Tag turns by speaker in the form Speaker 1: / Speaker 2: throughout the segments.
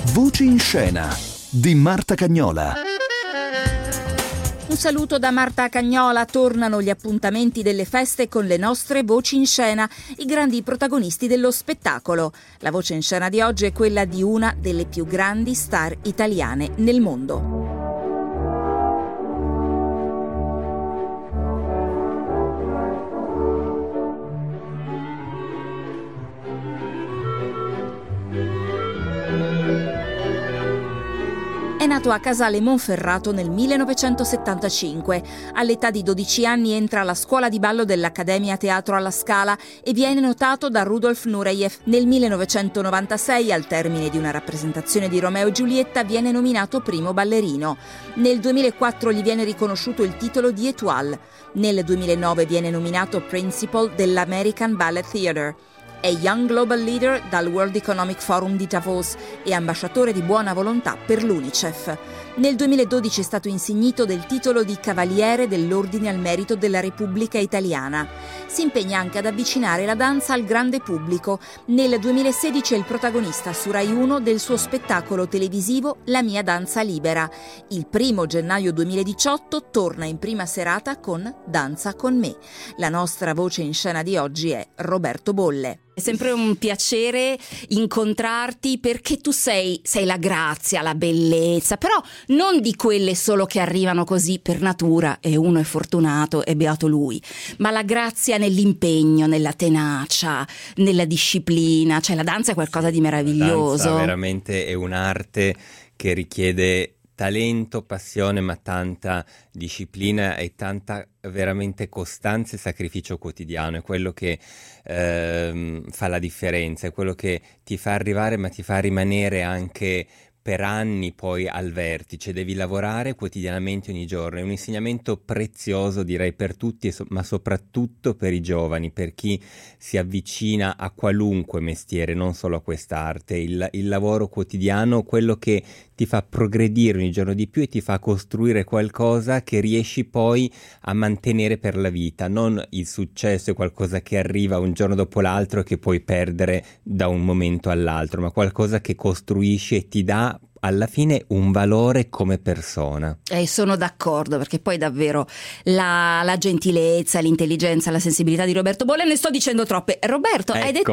Speaker 1: Voci in scena di Marta Cagnola.
Speaker 2: Un saluto da Marta Cagnola. Tornano gli appuntamenti delle feste con le nostre voci in scena, i grandi protagonisti dello spettacolo. La voce in scena di oggi è quella di una delle più grandi star italiane nel mondo. È nato a Casale Monferrato nel 1975. All'età di 12 anni entra alla scuola di ballo dell'Accademia Teatro alla Scala e viene notato da Rudolf Nureyev. Nel 1996, al termine di una rappresentazione di Romeo e Giulietta, viene nominato primo ballerino. Nel 2004 gli viene riconosciuto il titolo di Étoile. Nel 2009 viene nominato Principal dell'American Ballet Theatre. È Young Global Leader dal World Economic Forum di Davos e ambasciatore di buona volontà per l'UNICEF. Nel 2012 è stato insignito del titolo di Cavaliere dell'Ordine al Merito della Repubblica Italiana. Si impegna anche ad avvicinare la danza al grande pubblico. Nel 2016 è il protagonista su Rai 1 del suo spettacolo televisivo La mia danza libera. Il 1 gennaio 2018 torna in prima serata con Danza con me. La nostra voce in scena di oggi è Roberto Bolle. È sempre un piacere incontrarti perché tu sei la grazia, la bellezza, però non di quelle solo che arrivano così per natura e uno è fortunato e beato lui, ma la grazia nell'impegno, nella tenacia, nella disciplina. Cioè la danza è qualcosa di meraviglioso.
Speaker 3: La danza veramente è un'arte che richiede talento, passione, ma tanta disciplina e tanta veramente costanza e sacrificio quotidiano. È quello che fa la differenza, è quello che ti fa arrivare ma ti fa rimanere anche per anni poi al vertice. Devi lavorare quotidianamente ogni giorno. È un insegnamento prezioso, direi, per tutti, ma soprattutto per i giovani, per chi si avvicina a qualunque mestiere, non solo a quest'arte. Il lavoro quotidiano, quello che ti fa progredire ogni giorno di più e ti fa costruire qualcosa che riesci poi a mantenere per la vita. Non il successo è qualcosa che arriva un giorno dopo l'altro e che puoi perdere da un momento all'altro, ma qualcosa che costruisci e ti dà alla fine un valore come persona.
Speaker 2: Sono d'accordo, perché poi davvero la gentilezza, l'intelligenza, la sensibilità di Roberto Bolle, ne sto dicendo troppe. Roberto,
Speaker 3: ecco,
Speaker 2: hai detto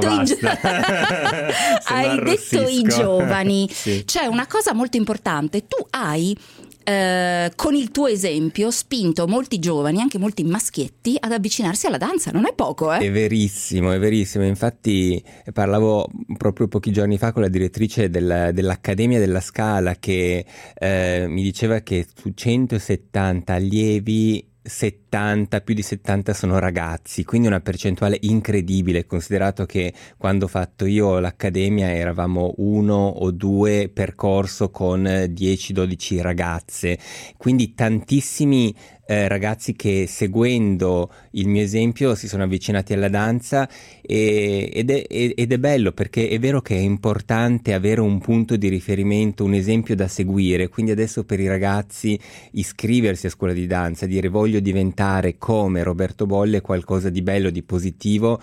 Speaker 2: i giovani.
Speaker 3: Sì.
Speaker 2: C'è una cosa molto importante, tu hai con il tuo esempio spinto molti giovani, anche molti maschietti, ad avvicinarsi alla danza. Non è poco,
Speaker 3: È verissimo. Infatti parlavo proprio pochi giorni fa con la direttrice dell'Accademia della Scala che mi diceva che su 170 allievi più di 70 sono ragazzi, quindi una percentuale incredibile, considerato che quando ho fatto io l'accademia eravamo 1 o 2 per corso con 10-12 ragazze, quindi tantissimi ragazzi che seguendo il mio esempio si sono avvicinati alla danza ed è bello, perché è vero che è importante avere un punto di riferimento, un esempio da seguire. Quindi adesso per i ragazzi iscriversi a scuola di danza, dire voglio diventare come Roberto Bolle, qualcosa di bello, di positivo,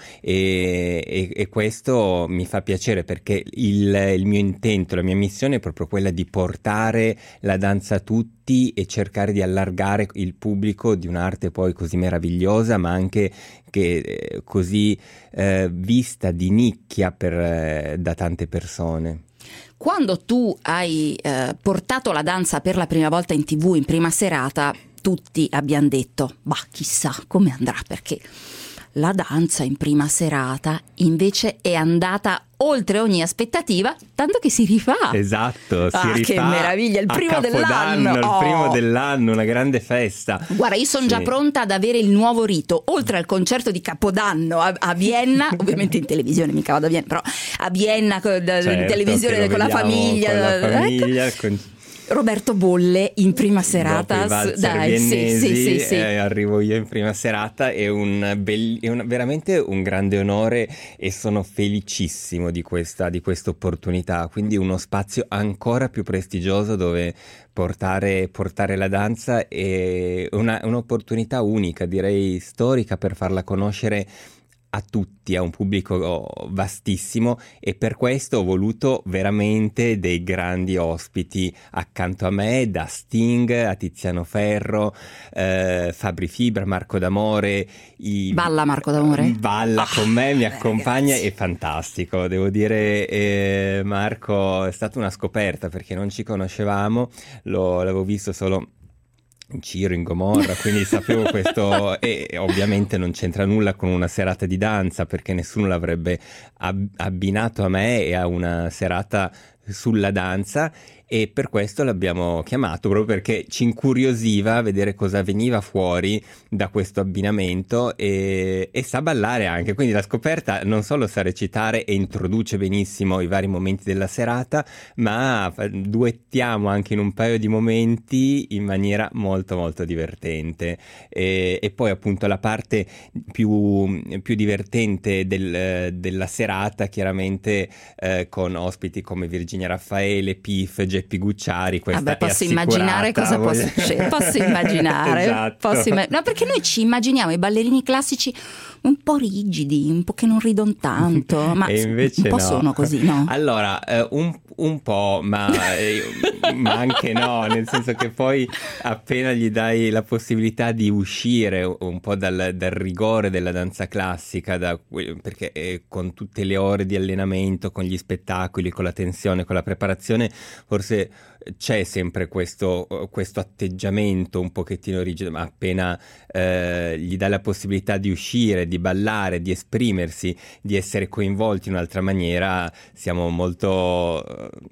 Speaker 3: e questo mi fa piacere, perché il mio intento, la mia missione è proprio quella di portare la danza a tutti e cercare di allargare il pubblico di un'arte poi così meravigliosa, ma anche che così vista di nicchia da tante persone.
Speaker 2: Quando tu hai portato la danza per la prima volta in TV in prima serata, tutti abbiano detto ma chissà come andrà, perché la danza in prima serata invece è andata oltre ogni aspettativa, tanto che si rifà.
Speaker 3: Esatto, si rifà.
Speaker 2: Che meraviglia, il primo dell'anno.
Speaker 3: Il primo dell'anno, una grande festa.
Speaker 2: Guarda, io sono già pronta ad avere il nuovo rito, oltre al concerto di Capodanno a Vienna, ovviamente in televisione, mica vado a Vienna, però a Vienna in televisione con la famiglia.
Speaker 3: Con la famiglia,
Speaker 2: Roberto Bolle in prima serata.
Speaker 3: Dai, sì. Arrivo io in prima serata, è veramente un grande onore e sono felicissimo di questa opportunità, quindi uno spazio ancora più prestigioso dove portare la danza è un'opportunità unica, direi storica, per farla conoscere a tutti, a un pubblico vastissimo, e per questo ho voluto veramente dei grandi ospiti accanto a me, da Sting a Tiziano Ferro, Fabri Fibra, Marco D'Amore.
Speaker 2: Balla Marco D'Amore?
Speaker 3: Balla con me, mi accompagna, è fantastico, devo dire. Marco è stata una scoperta perché non ci conoscevamo, l'avevo visto solo in Ciro, in Gomorra, quindi sapevo questo, e ovviamente non c'entra nulla con una serata di danza, perché nessuno l'avrebbe abbinato a me e a una serata sulla danza, e per questo l'abbiamo chiamato, proprio perché ci incuriosiva vedere cosa veniva fuori da questo abbinamento, e sa ballare anche, quindi la scoperta non solo sa recitare e introduce benissimo i vari momenti della serata, ma duettiamo anche in un paio di momenti in maniera molto molto divertente, e poi appunto la parte più divertente della serata, chiaramente con ospiti come Virginia Raffaele, Piff, Geppi Gucciari. Questa
Speaker 2: posso immaginare cosa può succedere. Posso immaginare.
Speaker 3: Esatto.
Speaker 2: No, perché noi ci immaginiamo i ballerini classici un po' rigidi, un po' che non ridono tanto, ma
Speaker 3: e invece
Speaker 2: un po'
Speaker 3: no.
Speaker 2: sono così, no?
Speaker 3: Allora, un po', ma anche no, nel senso che poi appena gli dai la possibilità di uscire un po' dal rigore della danza classica, perché con tutte le ore di allenamento, con gli spettacoli, con la tensione, con la preparazione, forse c'è sempre questo atteggiamento un pochettino rigido, ma appena gli dai la possibilità di uscire, di ballare, di esprimersi, di essere coinvolti in un'altra maniera, siamo molto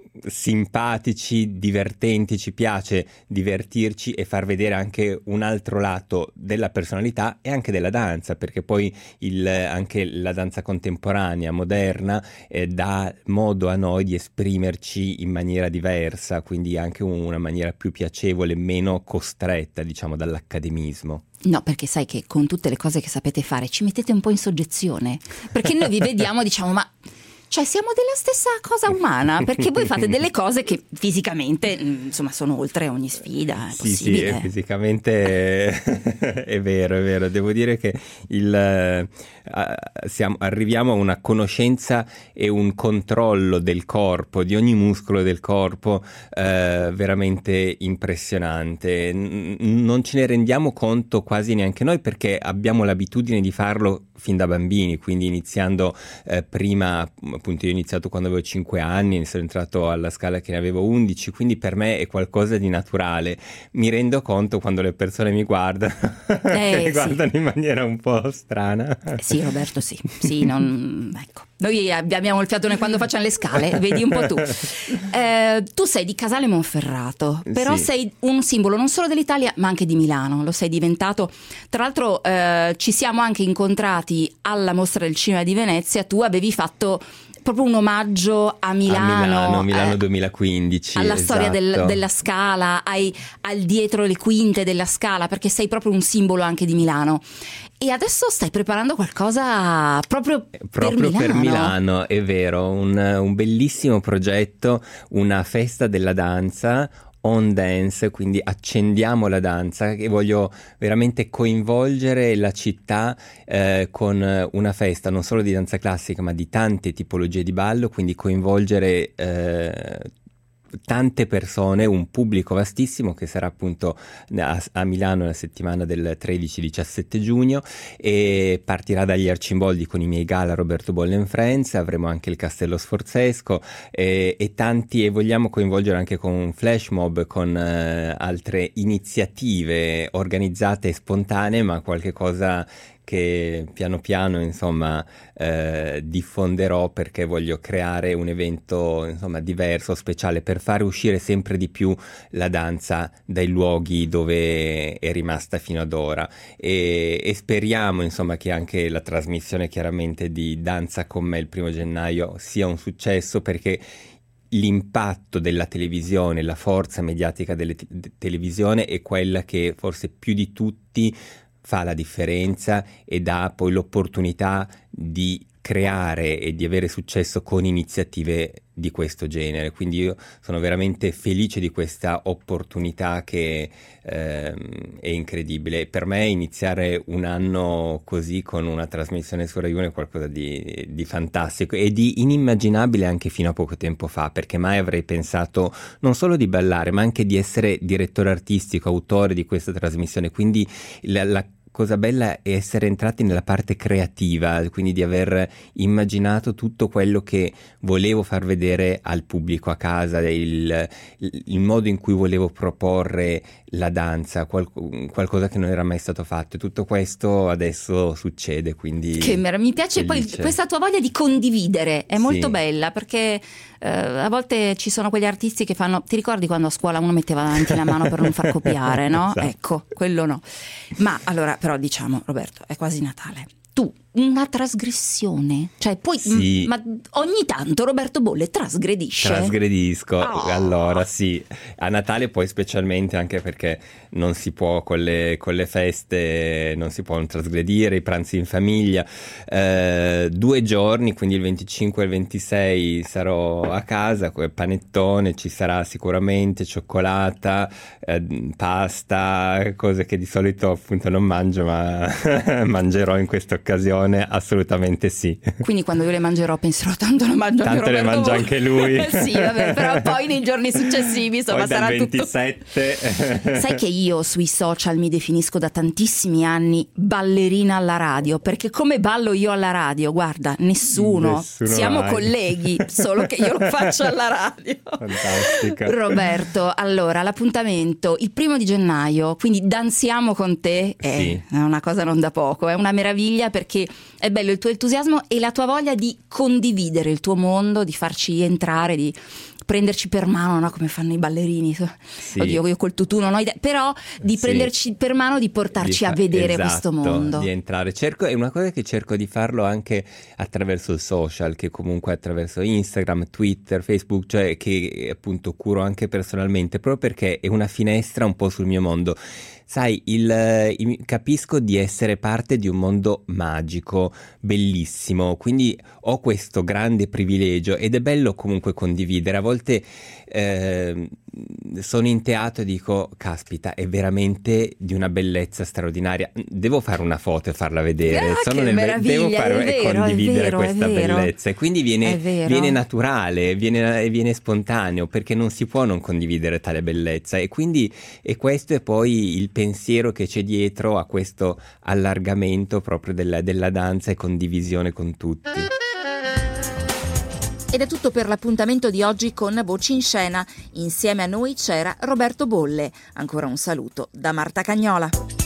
Speaker 3: simpatici, divertenti, ci piace divertirci e far vedere anche un altro lato della personalità e anche della danza, perché poi anche la danza contemporanea, moderna, dà modo a noi di esprimerci in maniera diversa, quindi anche una maniera più piacevole, meno costretta, diciamo, dall'accademismo.
Speaker 2: No, perché sai che con tutte le cose che sapete fare ci mettete un po' in soggezione, perché noi vi vediamo, diciamo, ma cioè siamo della stessa cosa umana, perché voi fate delle cose che fisicamente, insomma, sono oltre ogni sfida, è possibile.
Speaker 3: Sì, fisicamente è vero, devo dire che arriviamo a una conoscenza e un controllo del corpo, di ogni muscolo del corpo, veramente impressionante. Non ce ne rendiamo conto quasi neanche noi, perché abbiamo l'abitudine di farlo fin da bambini, quindi iniziando prima, appunto io ho iniziato quando avevo 5 anni, sono entrato alla Scala che ne avevo 11, quindi per me è qualcosa di naturale. Mi rendo conto quando le persone mi guardano, mi guardano in maniera un po' strana.
Speaker 2: Sì, Roberto, sì, ecco. Noi abbiamo il fiatone quando facciamo le scale, vedi un po' tu. Tu sei di Casale Monferrato, però
Speaker 3: sì,
Speaker 2: sei un simbolo non solo dell'Italia ma anche di Milano, lo sei diventato. Tra l'altro ci siamo anche incontrati alla Mostra del Cinema di Venezia, tu avevi fatto proprio un omaggio a Milano
Speaker 3: 2015,
Speaker 2: alla
Speaker 3: esatto.
Speaker 2: storia della Scala, al dietro le quinte della Scala, perché sei proprio un simbolo anche di Milano. E adesso stai preparando qualcosa proprio per
Speaker 3: Milano, è vero, un bellissimo progetto, una festa della danza, On Dance, quindi accendiamo la danza, che voglio veramente coinvolgere la città con una festa non solo di danza classica ma di tante tipologie di ballo, quindi coinvolgere tante persone, un pubblico vastissimo, che sarà appunto a Milano la settimana del 13-17 giugno, e partirà dagli Arcimboldi con i miei gala Roberto Bolle and Friends. Avremo anche il Castello Sforzesco e tanti, e vogliamo coinvolgere anche con un flash mob, con altre iniziative organizzate e spontanee, ma qualche cosa che piano piano, insomma, diffonderò, perché voglio creare un evento, insomma, diverso, speciale, per fare uscire sempre di più la danza dai luoghi dove è rimasta fino ad ora, e speriamo, insomma, che anche la trasmissione, chiaramente, di Danza con me il 1° gennaio sia un successo, perché l'impatto della televisione, la forza mediatica della televisione è quella che forse più di tutti fa la differenza e dà poi l'opportunità di creare e di avere successo con iniziative di questo genere, quindi io sono veramente felice di questa opportunità che è incredibile. Per me iniziare un anno così con una trasmissione su Rai 1 è qualcosa di fantastico e di inimmaginabile anche fino a poco tempo fa, perché mai avrei pensato non solo di ballare ma anche di essere direttore artistico, autore di questa trasmissione, quindi la cosa bella è essere entrati nella parte creativa, quindi di aver immaginato tutto quello che volevo far vedere al pubblico a casa, il modo in cui volevo proporre la danza, qualcosa che non era mai stato fatto. E tutto questo adesso succede, quindi
Speaker 2: mi piace
Speaker 3: felice.
Speaker 2: Poi questa tua voglia di condividere è molto
Speaker 3: Sì.
Speaker 2: bella, perché a volte ci sono quegli artisti che fanno, ti ricordi quando a scuola uno metteva davanti la mano per non far copiare, no?
Speaker 3: Esatto.
Speaker 2: Ecco, quello no. Ma allora, però diciamo, Roberto, è quasi Natale. Tu una trasgressione? Cioè poi
Speaker 3: Sì.
Speaker 2: ma ogni tanto Roberto Bolle trasgredisce?
Speaker 3: Trasgredisco,
Speaker 2: Oh.
Speaker 3: Allora sì, a Natale poi specialmente, anche perché non si può con le feste, non si può trasgredire, i pranzi in famiglia. 2 giorni, quindi il 25 e il 26 sarò a casa, panettone, ci sarà sicuramente, cioccolata, pasta, cose che di solito appunto non mangio, ma mangerò in questa occasione, assolutamente sì.
Speaker 2: Quindi quando io le mangerò penserò tanto lo mangio anche
Speaker 3: Tanto le
Speaker 2: Roberto
Speaker 3: mangia
Speaker 2: Bolle.
Speaker 3: anche lui.
Speaker 2: Sì, vabbè, però poi nei giorni successivi insomma
Speaker 3: Poi dal
Speaker 2: sarà
Speaker 3: 27
Speaker 2: Sai che io sui social mi definisco da tantissimi anni ballerina alla radio, perché come ballo io alla radio, guarda, nessuno siamo
Speaker 3: mai.
Speaker 2: colleghi, solo che io lo faccio alla radio.
Speaker 3: Fantastica.
Speaker 2: Roberto, allora l'appuntamento il 1 gennaio, quindi danziamo con te,
Speaker 3: Sì.
Speaker 2: è una cosa non da poco, è una meraviglia, perché è bello il tuo entusiasmo e la tua voglia di condividere il tuo mondo, di farci entrare, di prenderci per mano, no? Come fanno i ballerini.
Speaker 3: Sì.
Speaker 2: Oddio, io col tutù non ho idea, però di
Speaker 3: Sì.
Speaker 2: prenderci per mano, di portarci a vedere questo mondo.
Speaker 3: Di entrare. È una cosa che cerco di farlo anche attraverso il social, che comunque attraverso Instagram, Twitter, Facebook, cioè che appunto curo anche personalmente, proprio perché è una finestra un po' sul mio mondo. Sai, capisco di essere parte di un mondo magico, bellissimo, quindi ho questo grande privilegio ed è bello comunque condividere. A volte sono in teatro e dico, caspita, è veramente di una bellezza straordinaria, devo fare una foto e farla vedere, devo fare e condividere questa bellezza, e quindi viene naturale, viene spontaneo, perché non si può non condividere tale bellezza, e quindi questo è poi il pensiero che c'è dietro a questo allargamento proprio della danza e condivisione con tutti.
Speaker 2: Ed è tutto per l'appuntamento di oggi con Voci in Scena. Insieme a noi c'era Roberto Bolle. Ancora un saluto da Marta Cagnola.